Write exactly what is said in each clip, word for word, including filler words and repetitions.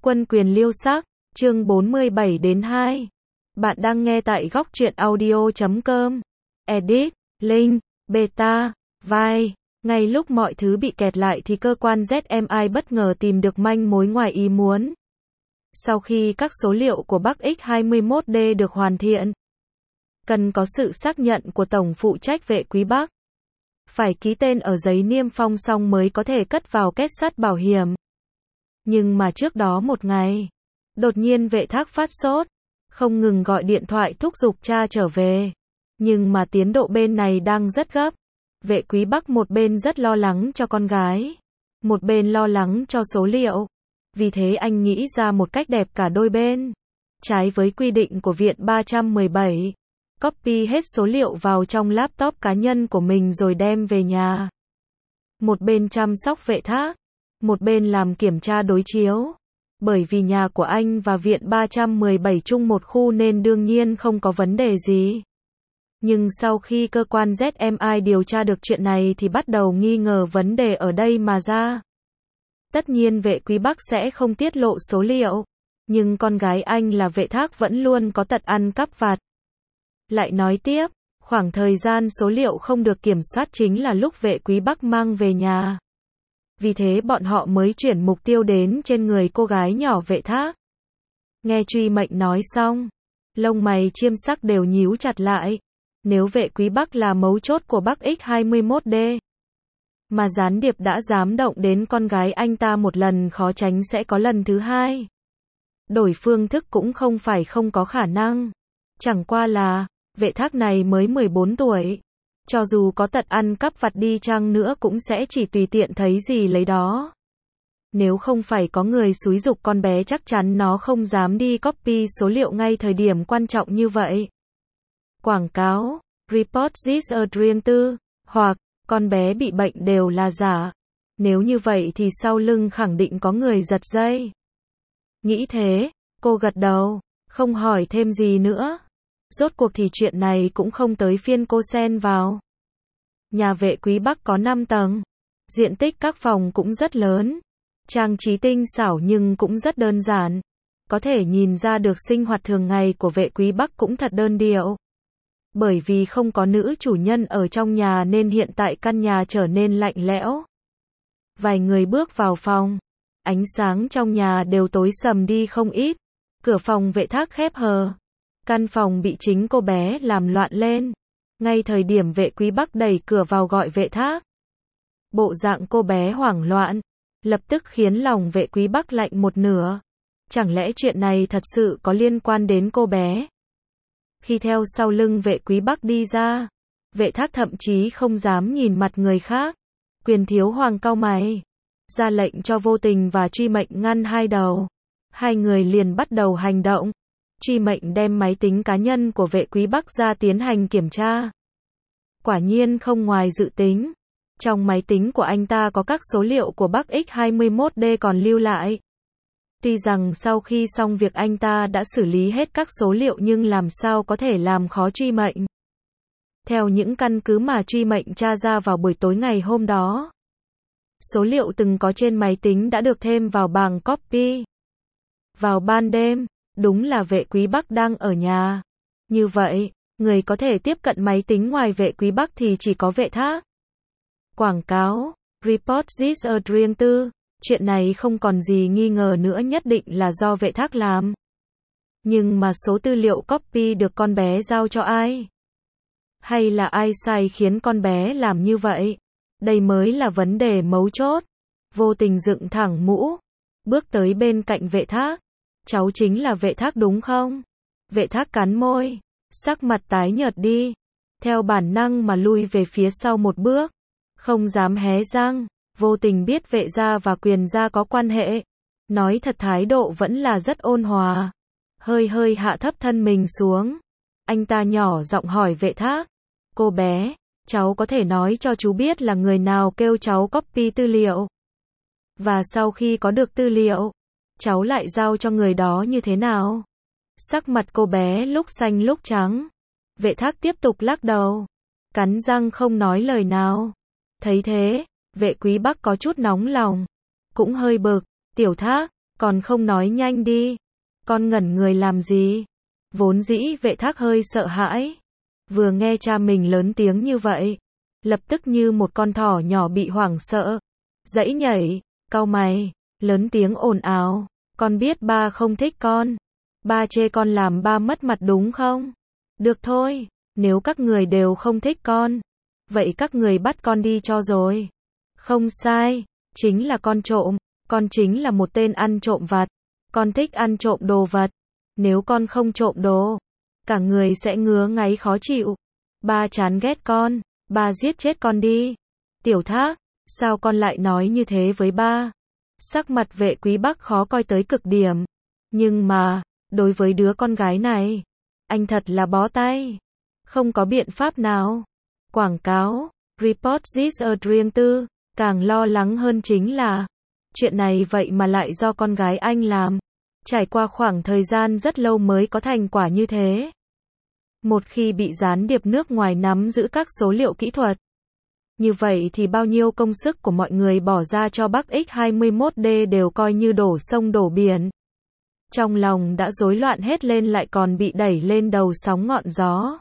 Quân quyền liêu sắc, chương bốn mươi bảy đến hai. Bạn đang nghe tại góc truyện audio chấm com. Edit, link, beta, vai. Ngay lúc mọi thứ bị kẹt lại thì cơ quan Z M I bất ngờ tìm được manh mối ngoài ý muốn. Sau khi các số liệu của Bắc X hai mươi mốt D được hoàn thiện, cần có sự xác nhận của Tổng phụ trách vệ quý Bắc. Phải ký tên ở giấy niêm phong xong mới có thể cất vào két sắt bảo hiểm. Nhưng mà trước đó một ngày, đột nhiên vệ thác phát sốt, không ngừng gọi điện thoại thúc giục cha trở về. Nhưng mà tiến độ bên này đang rất gấp. Vệ quý Bắc một bên rất lo lắng cho con gái, một bên lo lắng cho số liệu. Vì thế anh nghĩ ra một cách đẹp cả đôi bên. Trái với quy định của Viện ba trăm mười bảy, copy hết số liệu vào trong laptop cá nhân của mình rồi đem về nhà. Một bên chăm sóc vệ thác, một bên làm kiểm tra đối chiếu. Bởi vì nhà của anh và Viện ba trăm mười bảy chung một khu nên đương nhiên không có vấn đề gì. Nhưng sau khi cơ quan Z M I điều tra được chuyện này thì bắt đầu nghi ngờ vấn đề ở đây mà ra. Tất nhiên vệ quý Bắc sẽ không tiết lộ số liệu, nhưng con gái anh là vệ thác vẫn luôn có tật ăn cắp vặt. Lại nói tiếp, khoảng thời gian số liệu không được kiểm soát chính là lúc vệ quý Bắc mang về nhà. Vì thế bọn họ mới chuyển mục tiêu đến trên người cô gái nhỏ vệ thác. Nghe Truy Mệnh nói xong, lông mày chiêm sắc đều nhíu chặt lại. Nếu vệ quý Bắc là mấu chốt của Bắc X hai mươi mốt D, mà gián điệp đã dám động đến con gái anh ta một lần khó tránh sẽ có lần thứ hai. Đổi phương thức cũng không phải không có khả năng. Chẳng qua là, vệ thác này mới mười bốn tuổi. Cho dù có tật ăn cắp vặt đi chăng nữa cũng sẽ chỉ tùy tiện thấy gì lấy đó. Nếu không phải có người xúi giục con bé chắc chắn nó không dám đi copy số liệu ngay thời điểm quan trọng như vậy. Quảng cáo, report this a riêng tư, hoặc, con bé bị bệnh đều là giả. Nếu như vậy thì sau lưng khẳng định có người giật dây. Nghĩ thế, cô gật đầu, không hỏi thêm gì nữa. Rốt cuộc thì chuyện này cũng không tới phiên cô xen vào. Nhà vệ quý Bắc có năm tầng. Diện tích các phòng cũng rất lớn. Trang trí tinh xảo nhưng cũng rất đơn giản. Có thể nhìn ra được sinh hoạt thường ngày của vệ quý Bắc cũng thật đơn điệu. Bởi vì không có nữ chủ nhân ở trong nhà nên hiện tại căn nhà trở nên lạnh lẽo. Vài người bước vào phòng. Ánh sáng trong nhà đều tối sầm đi không ít. Cửa phòng vệ thác khép hờ. Căn phòng bị chính cô bé làm loạn lên. Ngay thời điểm vệ quý Bắc đẩy cửa vào gọi vệ thác. Bộ dạng cô bé hoảng loạn, lập tức khiến lòng vệ quý Bắc lạnh một nửa. Chẳng lẽ chuyện này thật sự có liên quan đến cô bé? Khi theo sau lưng vệ quý Bắc đi ra, vệ thác thậm chí không dám nhìn mặt người khác. Quyền thiếu hoàng cau mày, ra lệnh cho Vô Tình và Truy Mệnh ngăn hai đầu. Hai người liền bắt đầu hành động. Truy Mệnh đem máy tính cá nhân của vệ quý Bắc ra tiến hành kiểm tra. Quả nhiên không ngoài dự tính. Trong máy tính của anh ta có các số liệu của Bắc X hai mươi mốt D còn lưu lại. Tuy rằng sau khi xong việc anh ta đã xử lý hết các số liệu nhưng làm sao có thể làm khó Truy Mệnh. Theo những căn cứ mà Truy Mệnh tra ra vào buổi tối ngày hôm đó, số liệu từng có trên máy tính đã được thêm vào bảng copy. Vào ban đêm, đúng là vệ quý Bắc đang ở nhà. Như vậy, người có thể tiếp cận máy tính ngoài vệ quý Bắc thì chỉ có vệ thác. Quảng cáo, report this a riêng tư. Chuyện này không còn gì nghi ngờ nữa, nhất định là do vệ thác làm. Nhưng mà số tư liệu copy được con bé giao cho ai? Hay là ai sai khiến con bé làm như vậy? Đây mới là vấn đề mấu chốt. Vô Tình dựng thẳng mũ, bước tới bên cạnh vệ thác. Cháu chính là vệ thác đúng không? Vệ thác cắn môi, sắc mặt tái nhợt đi. Theo bản năng mà lui về phía sau một bước. Không dám hé răng. Vô Tình biết vệ gia và Quyền gia có quan hệ. Nói thật thái độ vẫn là rất ôn hòa. Hơi hơi hạ thấp thân mình xuống. Anh ta nhỏ giọng hỏi vệ thác. Cô bé, cháu có thể nói cho chú biết là người nào kêu cháu copy tư liệu. Và sau khi có được tư liệu, cháu lại giao cho người đó như thế nào? Sắc mặt cô bé lúc xanh lúc trắng. Vệ thác tiếp tục lắc đầu. Cắn răng không nói lời nào. Thấy thế, vệ quý Bắc có chút nóng lòng. Cũng hơi bực. Tiểu Thác, Còn không nói nhanh đi. Con ngẩn người làm gì? Vốn dĩ Vệ Thác hơi sợ hãi. Vừa nghe cha mình lớn tiếng như vậy, lập tức như một con thỏ nhỏ bị hoảng sợ. Dãy nhảy, cau mày, lớn tiếng ồn ào. Con biết ba không thích con. Ba chê con làm ba mất mặt đúng không? Được thôi, nếu các người đều không thích con, vậy các người bắt con đi cho rồi. Không sai, chính là con trộm. Con chính là một tên ăn trộm vặt. Con thích ăn trộm đồ vật. Nếu con không trộm đồ, cả người sẽ ngứa ngáy khó chịu. Ba chán ghét con. Ba giết chết con đi. Tiểu Thác, sao con lại nói như thế với ba? Sắc mặt Vệ Quý Bắc khó coi tới cực điểm. Nhưng mà, đối với đứa con gái này, anh thật là bó tay. Không có biện pháp nào. Quảng cáo, Report This a Dream tư, càng lo lắng hơn chính là, chuyện này vậy mà lại do con gái anh làm. Trải qua khoảng thời gian rất lâu mới có thành quả như thế. Một khi bị gián điệp nước ngoài nắm giữ các số liệu kỹ thuật, như vậy thì bao nhiêu công sức của mọi người bỏ ra cho Bắc X hai mươi mốt D đều coi như đổ sông đổ biển. Trong lòng đã rối loạn hết lên lại còn bị đẩy lên đầu sóng ngọn gió.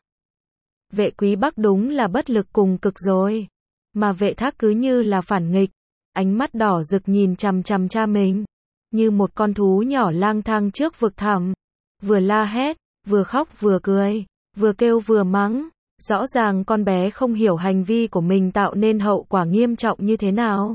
Vệ Quý Bắc đúng là bất lực cùng cực rồi. Mà Vệ Thác cứ như là phản nghịch. Ánh mắt đỏ rực nhìn chằm chằm cha mình. Như một con thú nhỏ lang thang trước vực thẳm. Vừa la hét, vừa khóc vừa cười, vừa kêu vừa mắng. Rõ ràng con bé không hiểu hành vi của mình tạo nên hậu quả nghiêm trọng như thế nào.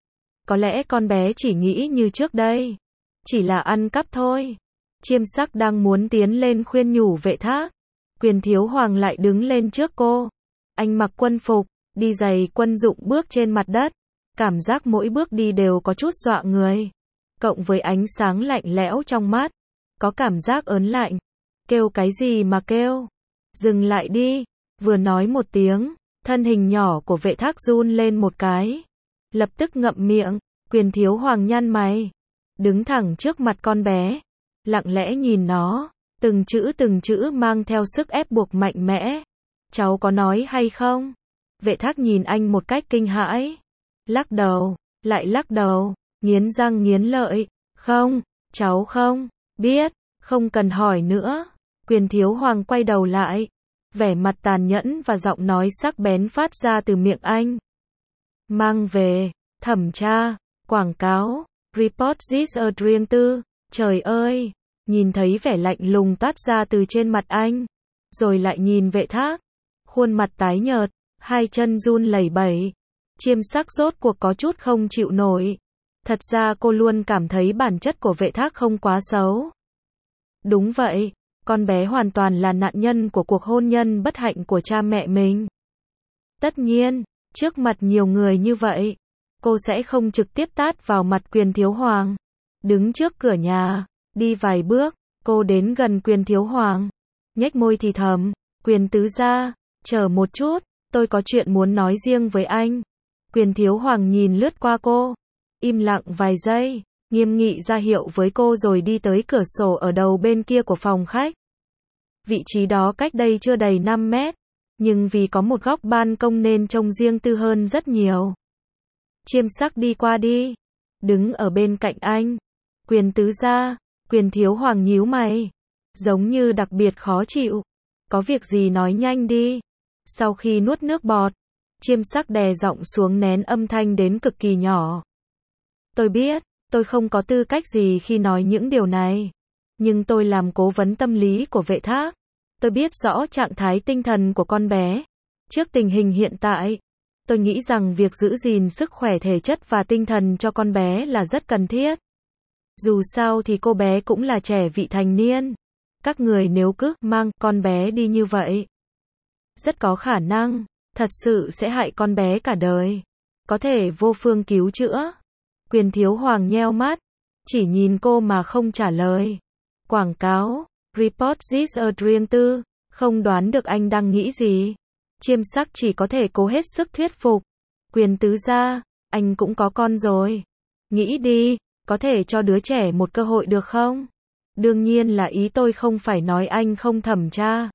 Có lẽ con bé chỉ nghĩ như trước đây. Chỉ là ăn cắp thôi. Chiêm Sắc đang muốn tiến lên khuyên nhủ Vệ Thác. Quyền Thiếu Hoàng lại đứng lên trước cô. Anh mặc quân phục, đi giày quân dụng bước trên mặt đất. Cảm giác mỗi bước đi đều có chút dọa người. Cộng với ánh sáng lạnh lẽo trong mắt. Có cảm giác ớn lạnh. Kêu cái gì mà kêu? Dừng lại đi. Vừa nói một tiếng, thân hình nhỏ của Vệ Thác run lên một cái. Lập tức ngậm miệng. Quyền Thiếu Hoàng nhăn mày. Đứng thẳng trước mặt con bé. Lặng lẽ nhìn nó. Từng chữ từng chữ mang theo sức ép buộc mạnh mẽ. Cháu có nói hay không? Vệ Thác nhìn anh một cách kinh hãi. Lắc đầu, lại lắc đầu, nghiến răng nghiến lợi. Không, cháu không, biết, không cần hỏi nữa. Quyền Thiếu Hoàng quay đầu lại. Vẻ mặt tàn nhẫn và giọng nói sắc bén phát ra từ miệng anh. Mang về, thẩm tra, quảng cáo, Report This a Dream tư. Trời ơi! Nhìn thấy vẻ lạnh lùng toát ra từ trên mặt anh. Rồi lại nhìn Vệ Thác. Khuôn mặt tái nhợt, hai chân run lẩy bẩy. Chiêm Sắc rốt cuộc có chút không chịu nổi. Thật ra cô luôn cảm thấy bản chất của Vệ Thác không quá xấu. Đúng vậy, con bé hoàn toàn là nạn nhân của cuộc hôn nhân bất hạnh của cha mẹ mình. Tất nhiên, trước mặt nhiều người như vậy, cô sẽ không trực tiếp tát vào mặt Quyền Thiếu Hoàng. Đứng trước cửa nhà, đi vài bước, cô đến gần Quyền Thiếu Hoàng. Nhếch môi thì thầm, Quyền tứ gia, chờ một chút, tôi có chuyện muốn nói riêng với anh. Quyền Thiếu Hoàng nhìn lướt qua cô, im lặng vài giây, nghiêm nghị ra hiệu với cô rồi đi tới cửa sổ ở đầu bên kia của phòng khách. Vị trí đó cách đây chưa đầy năm mét, nhưng vì có một góc ban công nên trông riêng tư hơn rất nhiều. Chiêm Sắc đi qua đi, đứng ở bên cạnh anh. Quyền tứ gia, Quyền Thiếu Hoàng nhíu mày, giống như đặc biệt khó chịu. Có việc gì nói nhanh đi. Sau khi nuốt nước bọt, Chiêm Sắc đè giọng xuống nén âm thanh đến cực kỳ nhỏ. Tôi biết, tôi không có tư cách gì khi nói những điều này. Nhưng tôi làm cố vấn tâm lý của Vệ Thác. Tôi biết rõ trạng thái tinh thần của con bé. Trước tình hình hiện tại, tôi nghĩ rằng việc giữ gìn sức khỏe thể chất và tinh thần cho con bé là rất cần thiết. Dù sao thì cô bé cũng là trẻ vị thành niên. Các người nếu cứ mang con bé đi như vậy, rất có khả năng, thật sự sẽ hại con bé cả đời. Có thể vô phương cứu chữa. Quyền Thiếu Hoàng nheo mắt, chỉ nhìn cô mà không trả lời. Quảng cáo, Report This a Dream tư, không đoán được anh đang nghĩ gì. Chiêm Sắc chỉ có thể cố hết sức thuyết phục. Quyền tứ gia, anh cũng có con rồi. Nghĩ đi, có thể cho đứa trẻ một cơ hội được không? Đương nhiên là ý tôi không phải nói anh không thẩm tra,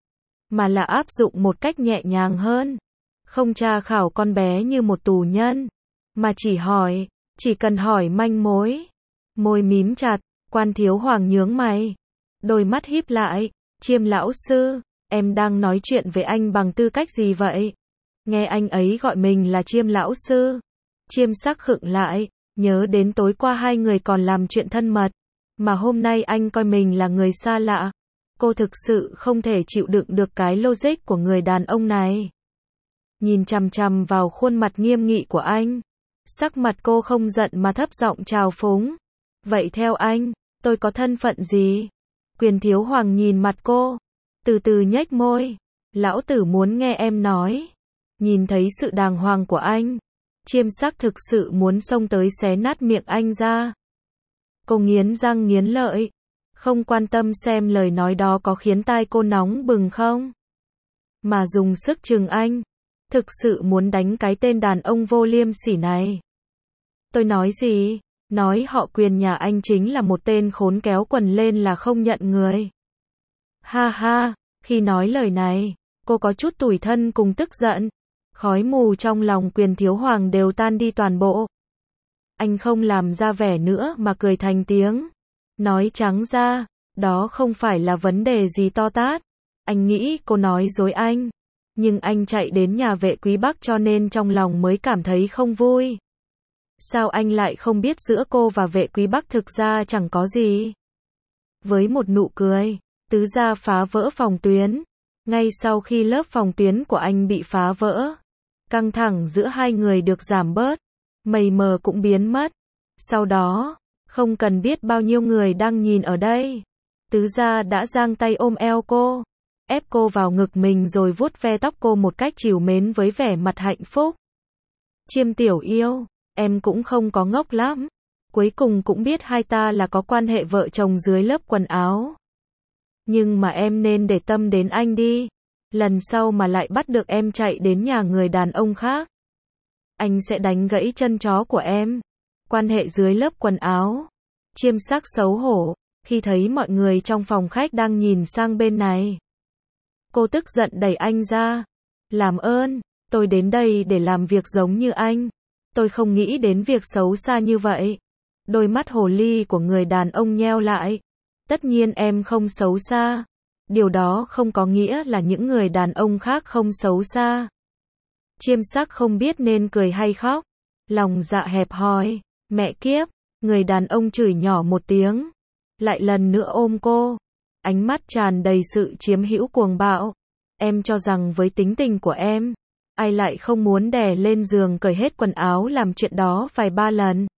mà là áp dụng một cách nhẹ nhàng hơn. Không tra khảo con bé như một tù nhân, mà chỉ hỏi, chỉ cần hỏi manh mối. Môi mím chặt, Quan Thiếu Hoàng nhướng mày. Đôi mắt híp lại. Chiêm lão sư, em đang nói chuyện với anh bằng tư cách gì vậy? Nghe anh ấy gọi mình là Chiêm lão sư. Chiêm Sắc khựng lại, nhớ đến tối qua hai người còn làm chuyện thân mật. Mà hôm nay anh coi mình là người xa lạ. Cô thực sự không thể chịu đựng được cái logic của người đàn ông này. Nhìn chằm chằm vào khuôn mặt nghiêm nghị của anh. Sắc mặt cô không giận mà thấp giọng trào phúng. Vậy theo anh, tôi có thân phận gì? Quyền Thiếu Hoàng nhìn mặt cô. Từ từ nhếch môi. Lão tử muốn nghe em nói. Nhìn thấy sự đàng hoàng của anh. Chiêm Sắc thực sự muốn xông tới xé nát miệng anh ra. Cô nghiến răng nghiến lợi. Không quan tâm xem lời nói đó có khiến tai cô nóng bừng không. Mà dùng sức trừng anh. Thực sự muốn đánh cái tên đàn ông vô liêm sỉ này. Tôi nói gì? Nói họ Quyền nhà anh chính là một tên khốn kéo quần lên là không nhận người. Ha ha, khi nói lời này, cô có chút tủi thân cùng tức giận. Khói mù trong lòng Quyền Thiếu Hoàng đều tan đi toàn bộ. Anh không làm ra vẻ nữa mà cười thành tiếng. Nói trắng ra, đó không phải là vấn đề gì to tát. Anh nghĩ cô nói dối anh. Nhưng anh chạy đến nhà Vệ Quý Bắc cho nên trong lòng mới cảm thấy không vui. Sao anh lại không biết giữa cô và Vệ Quý Bắc thực ra chẳng có gì? Với một nụ cười, Tứ gia phá vỡ phòng tuyến. Ngay sau khi lớp phòng tuyến của anh bị phá vỡ, căng thẳng giữa hai người được giảm bớt, mây mờ cũng biến mất. Sau đó, không cần biết bao nhiêu người đang nhìn ở đây, Tứ gia đã giang tay ôm eo cô, ép cô vào ngực mình rồi vuốt ve tóc cô một cách trìu mến với vẻ mặt hạnh phúc. Chiêm tiểu yêu, em cũng không có ngốc lắm. Cuối cùng cũng biết hai ta là có quan hệ vợ chồng dưới lớp quần áo. Nhưng mà em nên để tâm đến anh đi. Lần sau mà lại bắt được em chạy đến nhà người đàn ông khác, anh sẽ đánh gãy chân chó của em. Quan hệ dưới lớp quần áo. Chiêm Sắc xấu hổ, khi thấy mọi người trong phòng khách đang nhìn sang bên này. Cô tức giận đẩy anh ra. Làm ơn, tôi đến đây để làm việc giống như anh. Tôi không nghĩ đến việc xấu xa như vậy. Đôi mắt hồ ly của người đàn ông nheo lại. Tất nhiên em không xấu xa. Điều đó không có nghĩa là những người đàn ông khác không xấu xa. Chiêm Sắc không biết nên cười hay khóc. Lòng dạ hẹp hòi. Mẹ kiếp. Người đàn ông chửi nhỏ một tiếng. Lại lần nữa ôm cô. Ánh mắt tràn đầy sự chiếm hữu cuồng bạo. Em cho rằng với tính tình của em, ai lại không muốn đè lên giường cởi hết quần áo làm chuyện đó vài ba lần.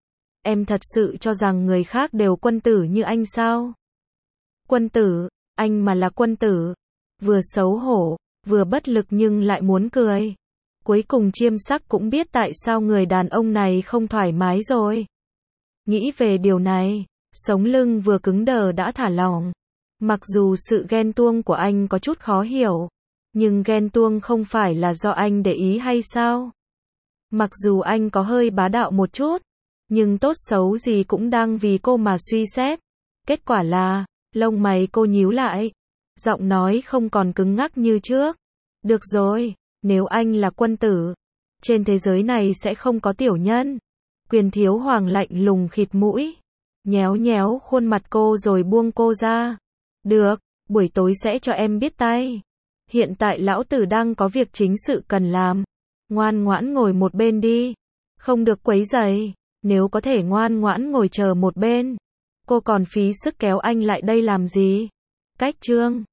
Em thật sự cho rằng người khác đều quân tử như anh sao? Quân tử, anh mà là quân tử. Vừa xấu hổ, vừa bất lực nhưng lại muốn cười. Cuối cùng Chiêm Sắc cũng biết tại sao người đàn ông này không thoải mái rồi. Nghĩ về điều này, sống lưng vừa cứng đờ đã thả lỏng. Mặc dù sự ghen tuông của anh có chút khó hiểu, nhưng ghen tuông không phải là do anh để ý hay sao? Mặc dù anh có hơi bá đạo một chút, nhưng tốt xấu gì cũng đang vì cô mà suy xét. Kết quả là, lông mày cô nhíu lại, giọng nói không còn cứng ngắc như trước. Được rồi, nếu anh là quân tử, trên thế giới này sẽ không có tiểu nhân. Quyền Thiếu Hoàng lạnh lùng khịt mũi, nhéo nhéo khuôn mặt cô rồi buông cô ra. Được, buổi tối sẽ cho em biết tay. Hiện tại lão tử đang có việc chính sự cần làm. Ngoan ngoãn ngồi một bên đi. Không được quấy rầy. Nếu có thể ngoan ngoãn ngồi chờ một bên. Cô còn phí sức kéo anh lại đây làm gì? Cách chương